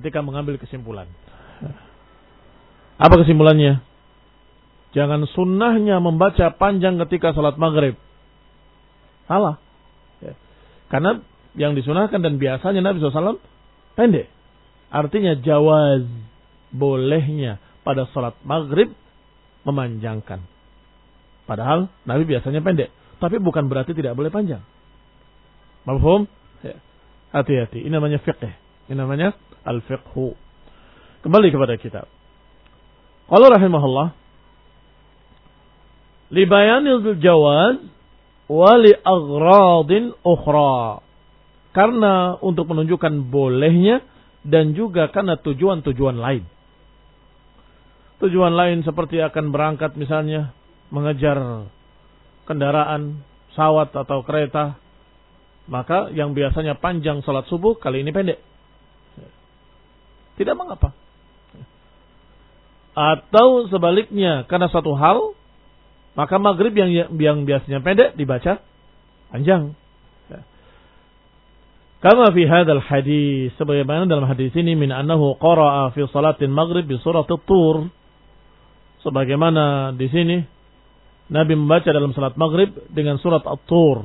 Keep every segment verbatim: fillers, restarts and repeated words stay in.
ketika mengambil kesimpulan. Apa kesimpulannya? Jangan sunnahnya membaca panjang ketika salat maghrib. Salah. Ya. Karena yang disunahkan dan biasanya Nabi shallallahu alaihi wasallam pendek. Artinya jawaz, bolehnya pada salat maghrib memanjangkan. Padahal Nabi biasanya pendek. Tapi bukan berarti tidak boleh panjang. Mafhum? Ya. Hati-hati. Ini namanya fiqh. Ini namanya al-fiqhu. Kembali kepada kitab. Qala rahimahullah. Libayanil jawaz wa li aghradin ukhra. Karena untuk menunjukkan bolehnya dan juga karena tujuan-tujuan lain. Tujuan lain seperti akan berangkat misalnya mengejar kendaraan, pesawat atau kereta. Maka yang biasanya panjang salat subuh kali ini pendek. Tidak mengapa. Atau sebaliknya karena satu hal, maka maghrib yang yang biasanya pendek dibaca panjang. Kama fi hadzal hadis, sebagaimana dalam hadis ini min annahu qara'a fi salatil maghrib bi surat at-tur. Sebagaimana di sini Nabi membaca dalam salat maghrib dengan surat at-tur.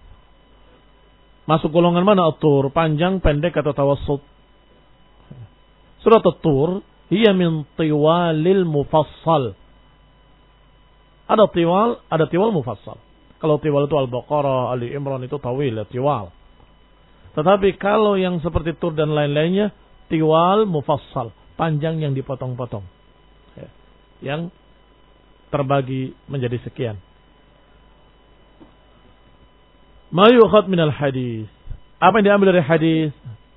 Masuk golongan mana at-tur? Panjang, pendek atau tawassut? Surat at-tur hiya min tiwalil mufassal. Ada tiwal, ada tiwal mufassal. Kalau tiwal itu Al-Baqarah, Ali Imran itu tawil, tiwal. Tetapi kalau yang seperti tur dan lain-lainnya, tiwal mufassal, panjang yang dipotong-potong. Ya. Yang terbagi menjadi sekian. Ma yu'khadh minal hadis. Apa yang diambil dari hadis?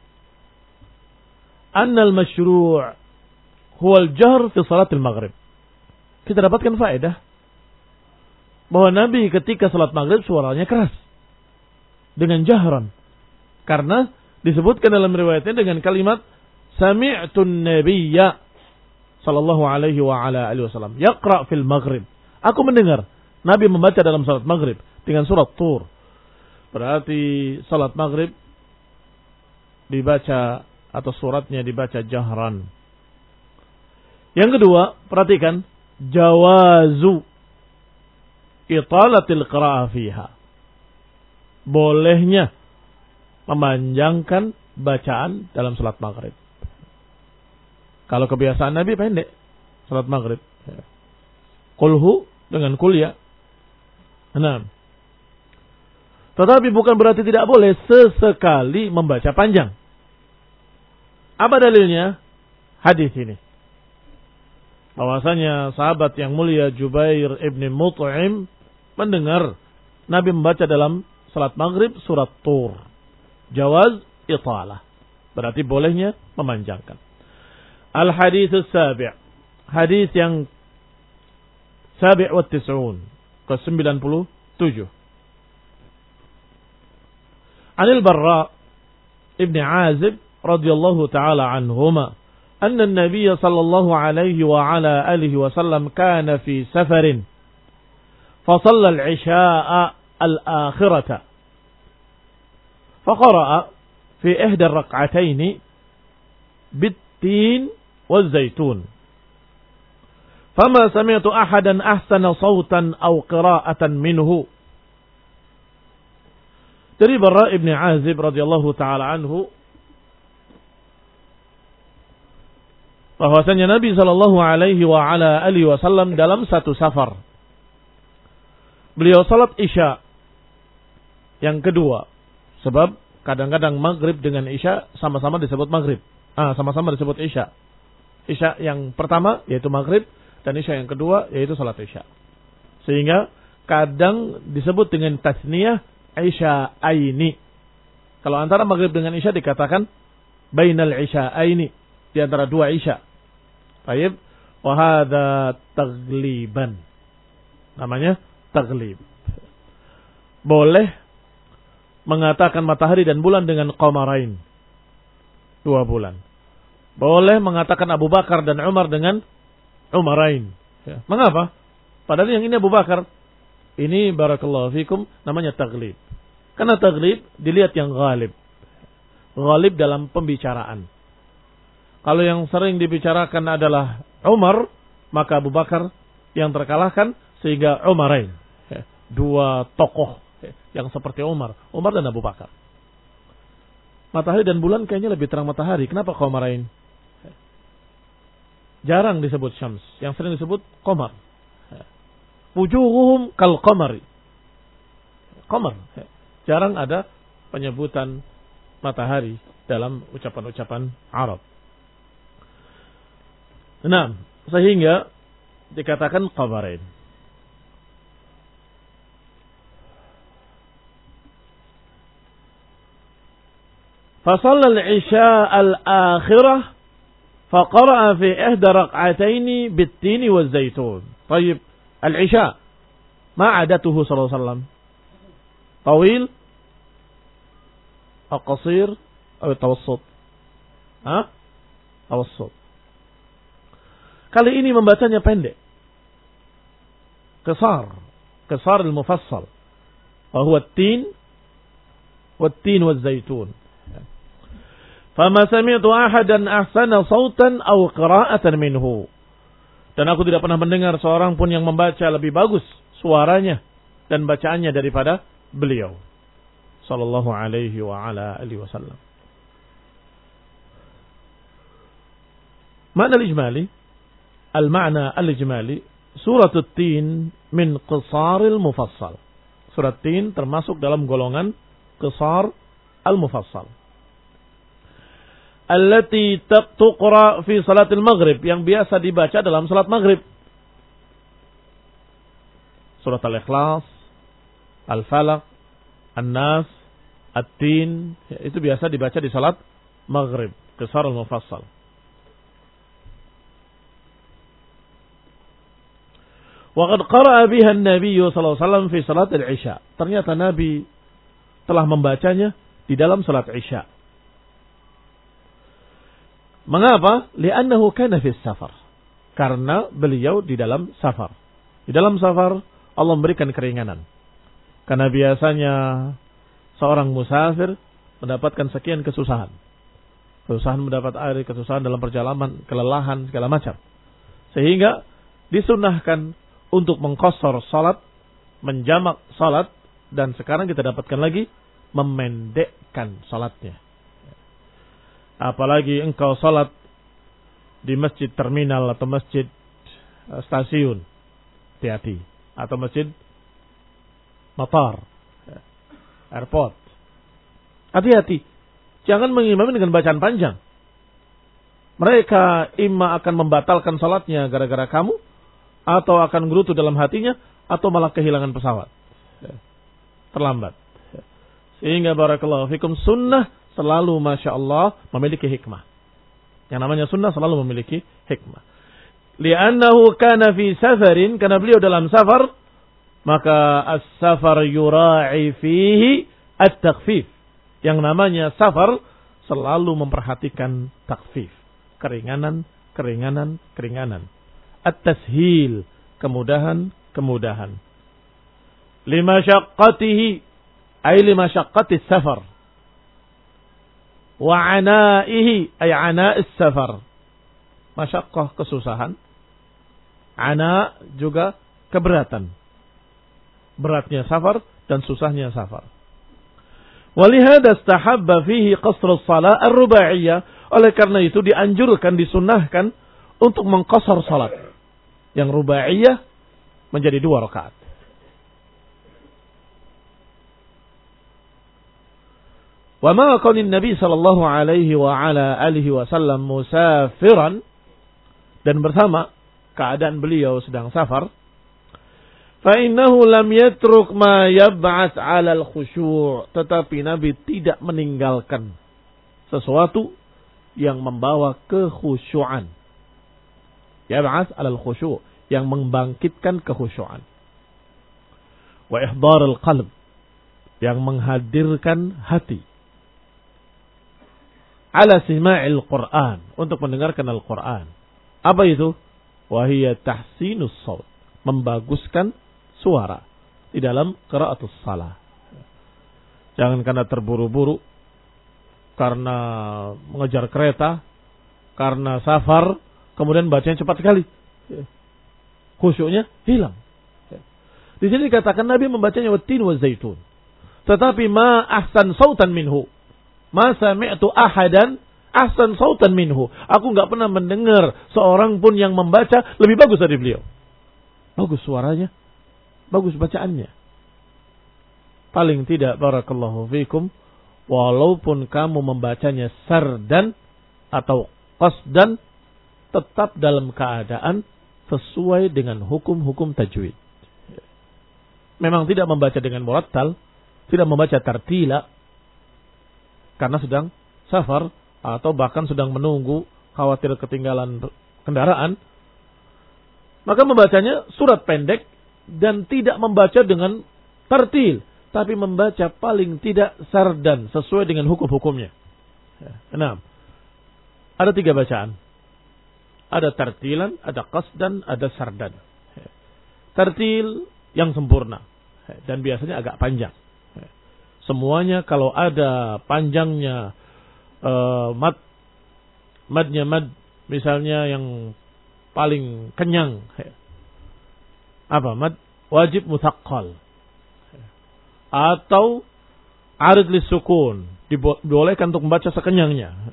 Annal masyru' huwa al-jahr fi salatil maghrib. Kita dapatkan faedah bahwa Nabi ketika salat maghrib suaranya keras dengan jahran. Karena disebutkan dalam riwayatnya dengan kalimat sami'tun nabiyya sallallahu alaihi wa ala alihi wasallam yaqra fil maghrib. Aku mendengar Nabi membaca dalam salat maghrib dengan surat Tur. Berarti salat maghrib dibaca atau suratnya dibaca jahran. Yang kedua, perhatikan jawazu italatil qira'ah fiha. Bolehnya memanjangkan bacaan dalam salat maghrib. Kalau kebiasaan Nabi pendek salat maghrib. Qulhu dengan kuliah. Enam. Tetapi bukan berarti tidak boleh sesekali membaca panjang. Apa dalilnya? Hadis ini. Bahwasanya sahabat yang mulia Jubair ibn Mut'im mendengar Nabi membaca dalam salat maghrib surat Tur. Jawaz italah. Berarti bolehnya memanjangkan. Al-hadits as-sabi'. Hadis yang sabi' wa tis'un. ke sembilan puluh tujuh. Anil Barra ibn Azib radhiyallahu ta'ala anhuma. Anna an-nabiy sallallahu alaihi wa ala alihi wa sallam kana fi safarin. فصلى العشاء الآخرة فقرأ في إحدى الركعتين بالتين والزيتون فما سمعت أحدا أحسن صوتا أو قراءة منه. Dari Barra ibn Azib radhiyallahu ta'ala anhu bahwasanya Nabi sallallahu alaihi wa ala alihi wasallam dalam satu safar beliau salat Isya yang kedua. Sebab kadang-kadang maghrib dengan Isya sama-sama disebut maghrib. Ah, sama-sama disebut Isya. Isya yang pertama yaitu maghrib dan Isya yang kedua yaitu salat Isya. Sehingga kadang disebut dengan tasniyah Isya aini. Kalau antara maghrib dengan Isya dikatakan bainal Isya aini, di antara dua Isya. Baik, wa hadza tagliban. Namanya taglib. Boleh mengatakan matahari dan bulan dengan qamarain. Dua bulan. Boleh mengatakan Abu Bakar dan Umar dengan Umarain. Ya. Mengapa? Padahal yang ini Abu Bakar. Ini barakallahu fikum namanya taglib. Karena taglib dilihat yang ghalib. Ghalib dalam pembicaraan. Kalau yang sering dibicarakan adalah Umar, maka Abu Bakar yang terkalahkan sehingga Umarain. Dua tokoh yang seperti Umar. Umar dan Abu Bakar. Matahari dan bulan kayaknya lebih terang matahari. Kenapa Qamarain? Jarang disebut Syams. Yang sering disebut Qamar. Wujuhuhum kal qamari. Qamar. Jarang ada penyebutan matahari dalam ucapan-ucapan Arab. Nah, sehingga dikatakan Qamarain. فصلى العشاء الآخرة فقرأ في إحدى ركعتين بالتين والزيتون. طيب العشاء ما عادته صلى الله عليه وسلم؟ طويل أو قصير أو التوسط؟ ها؟ توسط. Kali ini membacanya pendek. Qisar, qisar al-mufassal. Wa huwa at-tin wat-tin waz-zaytun. Fama sami'tu ahadan ahsana sautan aw qira'atan minhu. Dan aku tidak pernah mendengar seorang pun yang membaca lebih bagus suaranya dan bacaannya daripada beliau sallallahu alaihi wa ala alihi wasallam. Makna al-ijmali, al-ma'na al-ijmali, surat at-tin min qisar al-mufassal. Surat tin termasuk dalam golongan qisar al-mufassal. Allati tuqra fi salatil maghrib, yang biasa dibaca dalam salat maghrib. Surat Al-Ikhlas, Al-Falaq, An-Nas, At-Tin, itu biasa dibaca di salat maghrib, qisar al-mufassal. Wa qad qara'a biha an-nabiy sallallahu alaihi wasallam fi salat al-isya. Ternyata Nabi telah membacanya di dalam salat Isya. Mengapa? Li'annahu kana fi safar. Karena beliau di dalam safar. Di dalam safar Allah memberikan keringanan. Karena biasanya seorang musafir mendapatkan sekian kesusahan. Kesusahan mendapat air, kesusahan dalam perjalanan, kelelahan, segala macam. Sehingga disunnahkan untuk mengqashar salat, menjamak salat, dan sekarang kita dapatkan lagi memendekkan salatnya. Apalagi engkau salat di masjid terminal atau masjid stasiun, hati-hati, atau masjid matar, airport, hati-hati, jangan mengimami dengan bacaan panjang. Mereka imma akan membatalkan salatnya gara-gara kamu, atau akan gerutu dalam hatinya, atau malah kehilangan pesawat, terlambat. Sehingga barakallahu fikum, sunnah selalu Masya Allah memiliki hikmah. Yang namanya sunnah selalu memiliki hikmah. Li'annahu kana fi safarin, karena beliau dalam safar, maka as-safar yura'i fihi at-takhfif. Yang namanya safar selalu memperhatikan takhfif. Keringanan, keringanan, keringanan. At-tashil, kemudahan, kemudahan. Lima syaqqatihi, ay lima syaqqatis safar. Wa anaihi, ay ana'is safar. Masyaqqah, kesusahan. Ana juga keberatan. Beratnya safar dan susahnya safar. Walihada istahabba fihi qasr as-salat ar-rubaiyah. Oleh karena itu dianjurkan, disunnahkan untuk mengqasar salat. Yang rubaiyah menjadi dua rakaat. Wa ma qala Nabi sallallahu alaihi wa ala alihi wasallam musafiran, dan bersama keadaan beliau sedang safar, fa innahu lam yatruk ma yab'ats 'ala al-khusyu', tetapi Nabi tidak meninggalkan sesuatu yang membawa kekhusyuan. Yab'ats 'ala al-khusyu', yang membangkitkan kekhusyuan. Wa ihdar al-qalb, yang menghadirkan hati. Ala sima'il Qur'an, untuk mendengarkan Al-Quran. Apa itu? Wahiyya tahsinus saut, membaguskan suara di dalam qiraatus shalah. Jangan karena terburu-buru, karena mengejar kereta, karena safar, kemudian bacanya cepat sekali. Khusyuknya hilang. Di sini dikatakan Nabi membacanya wattin wa zaitun. Tetapi ma ahsan sautan minhu. Ma sami'tu ahadan ahsan sautan minhu. Aku enggak pernah mendengar seorang pun yang membaca lebih bagus dari beliau. Bagus suaranya, bagus bacaannya. Paling tidak barakallahu fikum, walaupun kamu membacanya sardan atau qasdan, tetap dalam keadaan sesuai dengan hukum-hukum tajwid. Memang tidak membaca dengan murattal, tidak membaca tartila, karena sedang safar, atau bahkan sedang menunggu, khawatir ketinggalan kendaraan. Maka membacanya surat pendek, dan tidak membaca dengan tartil, tapi membaca paling tidak sardan, sesuai dengan hukum-hukumnya. Enam. Ada tiga bacaan. Ada tartilan, ada qasdan, ada sardan. Tartil yang sempurna. Dan biasanya agak panjang. Semuanya kalau ada panjangnya uh, mad, madnya mad, misalnya yang paling kenyang. Apa? Mad wajib muthaqqal. Atau arid lisukun. Dibolehkan untuk membaca sekenyangnya.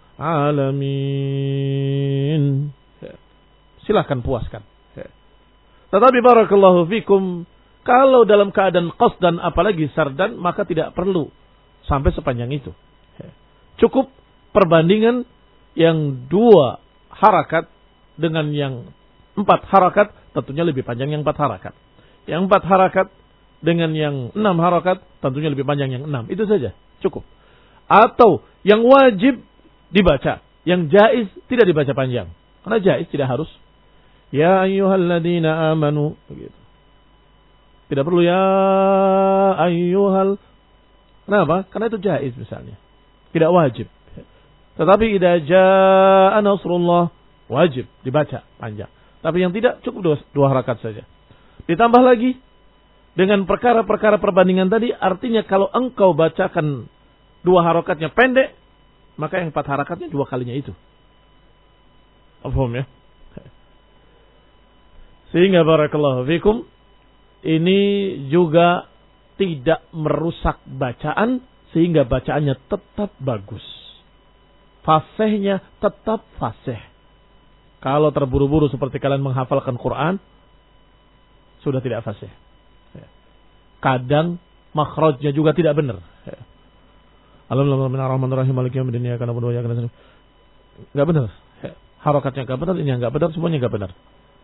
Alamin. Silahkan puaskan. Tetapi barakallahu fikum, kalau dalam keadaan qasdan apalagi sardan, maka tidak perlu sampai sepanjang itu. Cukup perbandingan yang dua harakat dengan yang empat harakat, tentunya lebih panjang yang empat harakat. Yang empat harakat dengan yang enam harakat, tentunya lebih panjang yang enam. Itu saja, cukup. Atau yang wajib dibaca, yang jaiz tidak dibaca panjang. Karena jaiz tidak harus. Ya ayyuhalladzina amanu. Begitu. Tidak perlu ya ayyuhal. Kenapa? Karena itu jaiz misalnya. Tidak wajib. Tetapi idza jaa nasrullah, wajib dibaca panjang. Tapi yang tidak, cukup dua, dua harakat saja. Ditambah lagi dengan perkara-perkara perbandingan tadi, artinya kalau engkau bacakan dua harakatnya pendek, maka yang empat harakatnya dua kalinya itu. Paham ya? Sehingga barakallahu fikum, ini juga tidak merusak bacaan, sehingga bacaannya tetap bagus. Fasihnya tetap fasih. Kalau terburu-buru seperti kalian menghafalkan Quran, sudah tidak fasih. Kadang makhrajnya juga tidak benar. Alhamdulillahirrahmanirrahim, maliki yaumiddin, iyyaka na'budu wa iyyaka nasta'in. Enggak benar. Harakatnya enggak benar, ini enggak benar, semuanya enggak benar.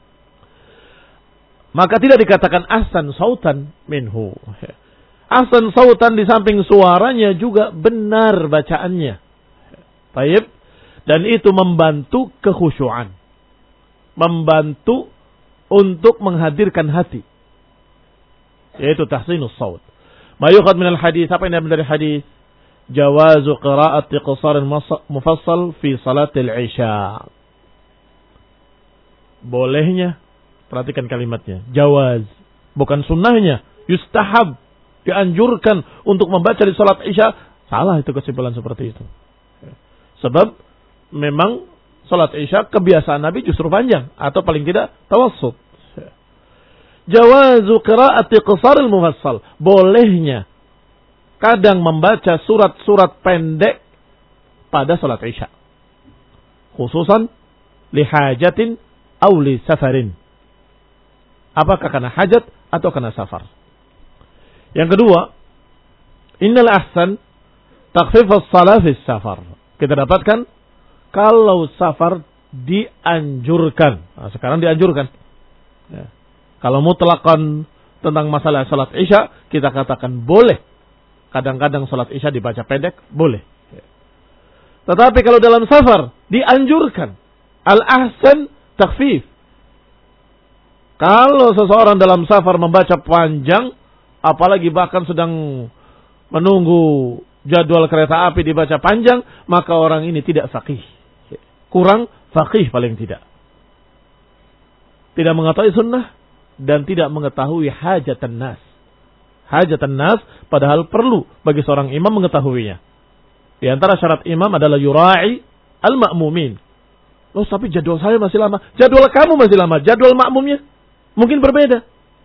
Maka tidak dikatakan ahsan sautan minhu. Ahsan sautan di samping suaranya juga benar bacaannya. Baik. Dan itu membantu kekhusyuan. Membantu untuk menghadirkan hati. Yaitu tahsinus saut. Ma yukhad minal hadis, apa yang diambil dari hadis? Jawazu qira'ati qisar mufassal fi salatil isya. Bolehnya, perhatikan kalimatnya, jawaz, bukan sunnahnya, yustahab, dianjurkan untuk membaca di salat isya. Salah itu kesimpulan seperti itu. Sebab memang salat isya kebiasaan Nabi justru panjang, atau paling tidak tawassut. Jawazu qira'ati qisar mufassal, bolehnya kadang membaca surat-surat pendek pada salat isya. Khususan lihajatin aw li safarin. Apakah karena hajat atau karena safar? Yang kedua, innal ahsan takhfif as-salah fi safar. Kita dapatkan kalau safar dianjurkan. Nah, sekarang dianjurkan. Ya. Kalau mutlaqan tentang masalah salat isya, kita katakan boleh. Kadang-kadang salat isya dibaca pendek, boleh. Tetapi kalau dalam safar, dianjurkan. Al-ahsan takhfif. Kalau seseorang dalam safar membaca panjang, apalagi bahkan sedang menunggu jadwal kereta api dibaca panjang, maka orang ini tidak faqih. Kurang faqih paling tidak. Tidak mengetahui sunnah, dan tidak mengetahui hajatan nas. Hajatan nas padahal perlu bagi seorang imam mengetahuinya. Di antara syarat imam adalah yura'i al-ma'mumin. Loh, tapi jadwal saya masih lama. Jadwal kamu masih lama. Jadwal makmumnya mungkin berbeda.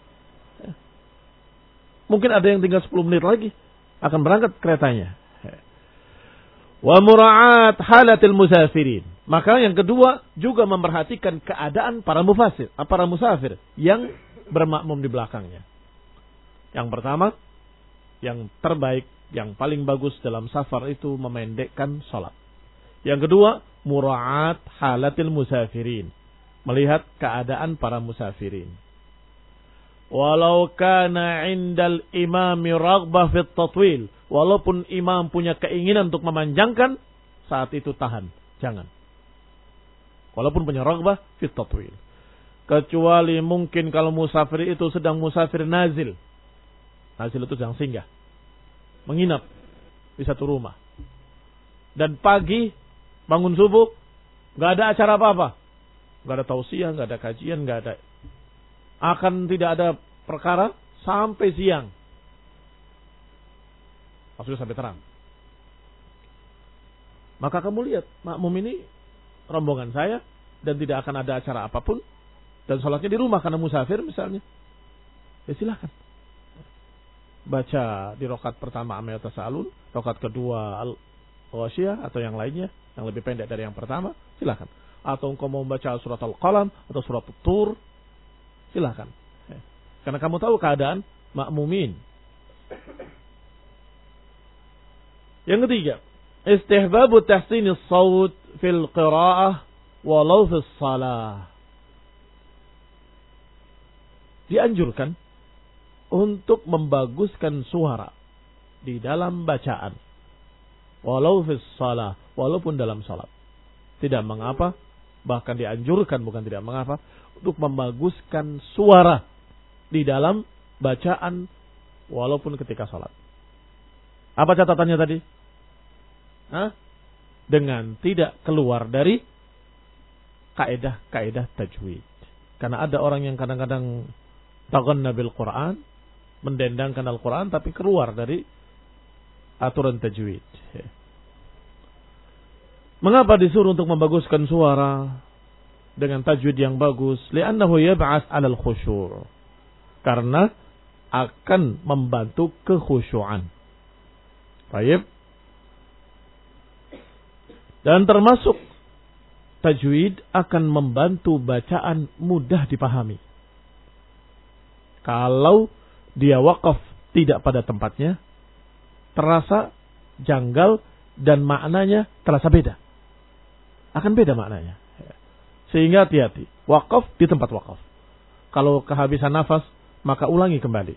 Mungkin ada yang tinggal sepuluh menit lagi akan berangkat keretanya. Wa mura'at halatil musafirin. Maka yang kedua juga memperhatikan keadaan para mufasir, para musafir yang bermakmum di belakangnya. Yang pertama, yang terbaik, yang paling bagus dalam safar itu memendekkan salat. Yang kedua, mura'at halatil musafirin. Melihat keadaan para musafirin. Walau kana indal imami raghbah fit tatwil. Walaupun imam punya keinginan untuk memanjangkan, saat itu tahan. Jangan. Walaupun punya raghbah fit tatwil. Kecuali mungkin kalau musafir itu sedang musafir nazil. Nazil itu sedang singgah. Menginap di satu rumah. Dan pagi bangun subuh, nggak ada acara apa-apa. Nggak ada tausiah, nggak ada kajian, nggak ada. Akan tidak ada perkara sampai siang. Maksudnya sampai terang. Maka kamu lihat, makmum ini rombongan saya dan tidak akan ada acara apapun. Dan sholatnya di rumah karena musafir misalnya. Ya silakan. Baca di rakaat pertama Amma Yatasaalun, rakaat kedua Al-Ghasyiyah atau yang lainnya yang lebih pendek dari yang pertama, silakan. Atau engkau mau baca surat Al-Qalam atau surat Tur, silakan. Karena kamu tahu keadaan makmumin. Yang ketiga, istihbabu tahsinis saut fil qiraah walau fis salah. Dianjurkan untuk membaguskan suara di dalam bacaan. Walau fis salah, walaupun dalam salat. Tidak mengapa, bahkan dianjurkan bukan tidak mengapa, untuk membaguskan suara di dalam bacaan walaupun ketika salat. Apa catatannya tadi? Hah? Dengan tidak keluar dari kaedah-kaedah tajwid. Karena ada orang yang kadang-kadang taghanna bil Quran, mendendangkan Al-Quran tapi keluar dari aturan tajwid. Mengapa disuruh untuk membaguskan suara dengan tajwid yang bagus? Li'annahu yab'ats 'alal khusyu'. Karena akan membantu kekhusyuan. Baik. Dan termasuk tajwid akan membantu bacaan mudah dipahami. Kalau dia wakaf tidak pada tempatnya, terasa janggal dan maknanya terasa beda. Akan beda maknanya. Sehingga hati-hati. Wakaf di tempat wakaf. Kalau kehabisan nafas, maka ulangi kembali.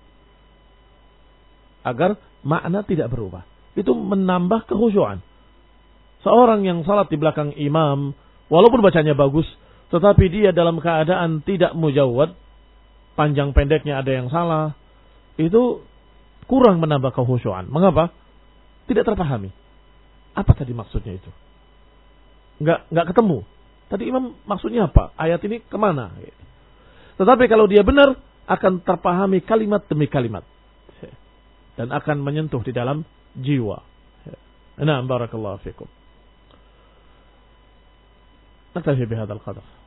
Agar makna tidak berubah. Itu menambah kekhusyuan. Seorang yang salat di belakang imam, walaupun bacanya bagus, tetapi dia dalam keadaan tidak mujawwad, panjang pendeknya ada yang salah, itu kurang menambah kekhusyuan. Mengapa? Tidak terpahami. Apa tadi maksudnya itu? Enggak, enggak ketemu. Tadi imam maksudnya apa? Ayat ini kemana? Tetapi kalau dia benar, akan terpahami kalimat demi kalimat. Dan akan menyentuh di dalam jiwa. Nah, barakallahu fikum. نكتفي بهذا القدر.